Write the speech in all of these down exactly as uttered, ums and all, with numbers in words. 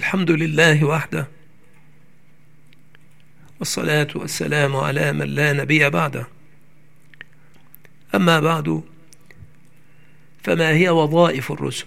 الحمد لله وحده، والصلاة والسلام على من لا نبي بعده. أما بعد، فما هي وظائف الرسل؟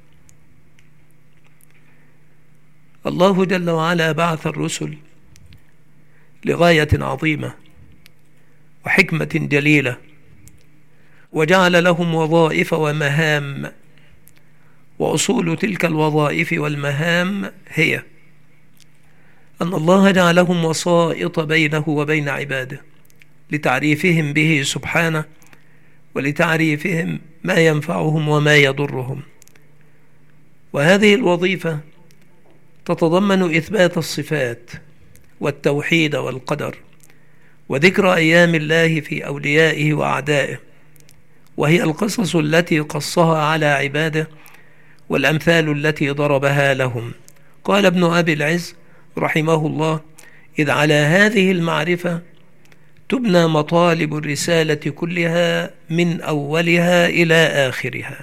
الله جل وعلا بعث الرسل لغاية عظيمة وحكمة جليلة، وجعل لهم وظائف ومهام، وأصول تلك الوظائف والمهام هي أن الله جعلهم وسائط بينه وبين عباده لتعريفهم به سبحانه، ولتعريفهم ما ينفعهم وما يضرهم. وهذه الوظيفة تتضمن إثبات الصفات والتوحيد والقدر، وذكر أيام الله في أوليائه وأعدائه، وهي القصص التي قصها على عباده والأمثال التي ضربها لهم. قال ابن أبي العز رحمه الله: إذ على هذه المعرفة تبنى مطالب الرسالة كلها من أولها إلى آخرها.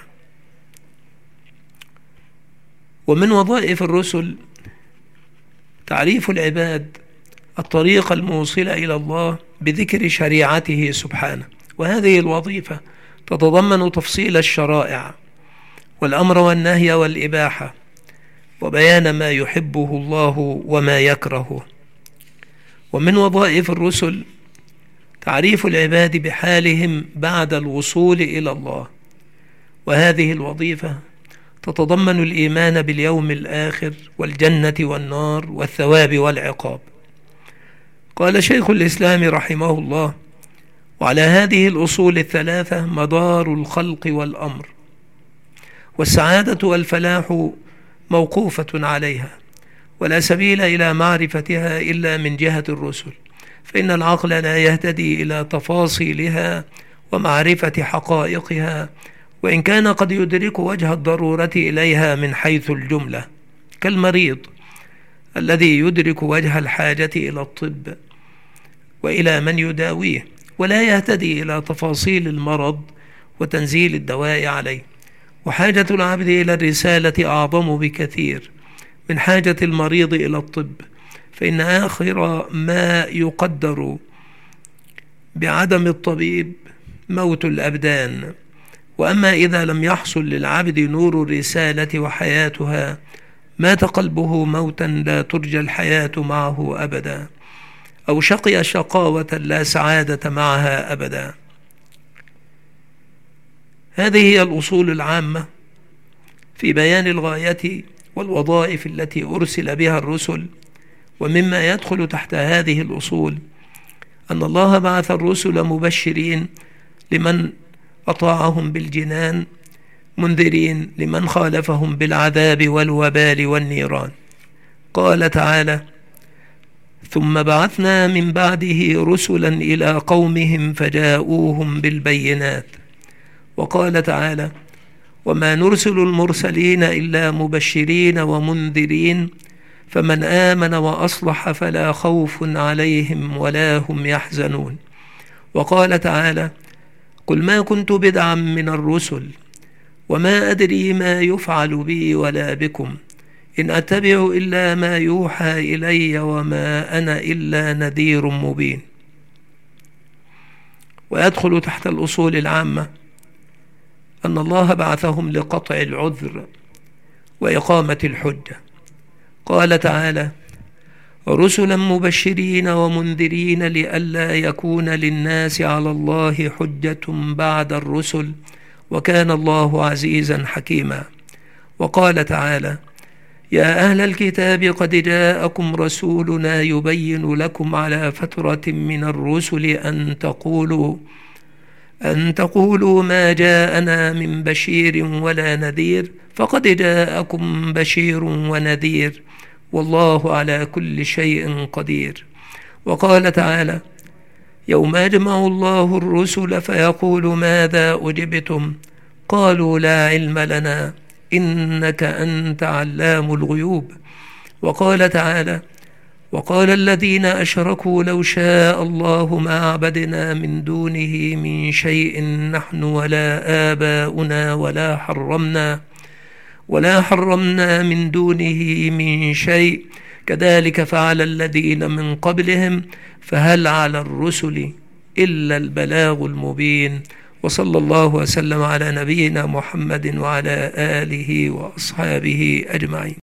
ومن وظائف الرسل تعريف العباد الطريق الموصل إلى الله بذكر شريعته سبحانه، وهذه الوظيفة تتضمن تفصيل الشرائع والأمر والنهي والإباحة، وبيان ما يحبه الله وما يكرهه. ومن وظائف الرسل تعريف العباد بحالهم بعد الوصول إلى الله، وهذه الوظيفة تتضمن الإيمان باليوم الآخر والجنة والنار والثواب والعقاب. قال شيخ الإسلام رحمه الله: وعلى هذه الأصول الثلاثة مدار الخلق والأمر، والسعادة والفلاح موقوفة عليها، ولا سبيل إلى معرفتها إلا من جهة الرسل، فإن العقل لا يهتدي إلى تفاصيلها ومعرفة حقائقها، وإن كان قد يدرك وجه الضرورة إليها من حيث الجملة، كالمريض الذي يدرك وجه الحاجة إلى الطب وإلى من يداويه، ولا يهتدي إلى تفاصيل المرض وتنزيل الدواء عليه. وحاجة العبد إلى الرسالة أعظم بكثير من حاجة المريض إلى الطب، فإن آخر ما يقدر بعدم الطبيب موت الأبدان. وأما إذا لم يحصل للعبد نور الرسالة وحياتها، مات قلبه موتا لا ترجى الحياة معه أبدا، أو شقي شقاوة لا سعادة معها أبدا. هذه هي الأصول العامة في بيان الغاية والوظائف التي أرسل بها الرسل. ومما يدخل تحت هذه الأصول أن الله بعث الرسل مبشرين لمن أطاعهم بالجنان، منذرين لمن خالفهم بالعذاب والوبال والنيران. قال تعالى: ثم بعثنا من بعده رسلا إلى قومهم فجاءوهم بالبينات. وقال تعالى: وما نرسل المرسلين إلا مبشرين ومنذرين، فمن آمن وأصلح فلا خوف عليهم ولا هم يحزنون. وقال تعالى: قل ما كنت بدعا من الرسل وما أدري ما يفعل بي ولا بكم، إن أتبع إلا ما يوحى إلي وما أنا إلا نذير مبين. ويدخل تحت الأصول العامة أن الله بعثهم لقطع العذر وإقامة الحجة. قال تعالى: رسلا مبشرين ومنذرين لئلا يكون للناس على الله حجة بعد الرسل، وكان الله عزيزا حكيما. وقال تعالى: يا أهل الكتاب قد جاءكم رسولنا يبين لكم على فترة من الرسل أن تقولوا أن تقولوا ما جاءنا من بشير ولا نذير، فقد جاءكم بشير ونذير، والله على كل شيء قدير. وقال تعالى: يوم يجمع الله الرسل فيقول ماذا أجبتم، قالوا لا علم لنا إنك أنت علام الغيوب. وقال تعالى: وقال الذين أشركوا لو شاء الله ما عبدنا من دونه من شيء نحن ولا آباؤنا ولا حرمنا ولا حرمنا من دونه من شيء، كذلك فعل الذين من قبلهم، فهل على الرسل إلا البلاغ المبين. وصلى الله وسلم على نبينا محمد وعلى آله وأصحابه أجمعين.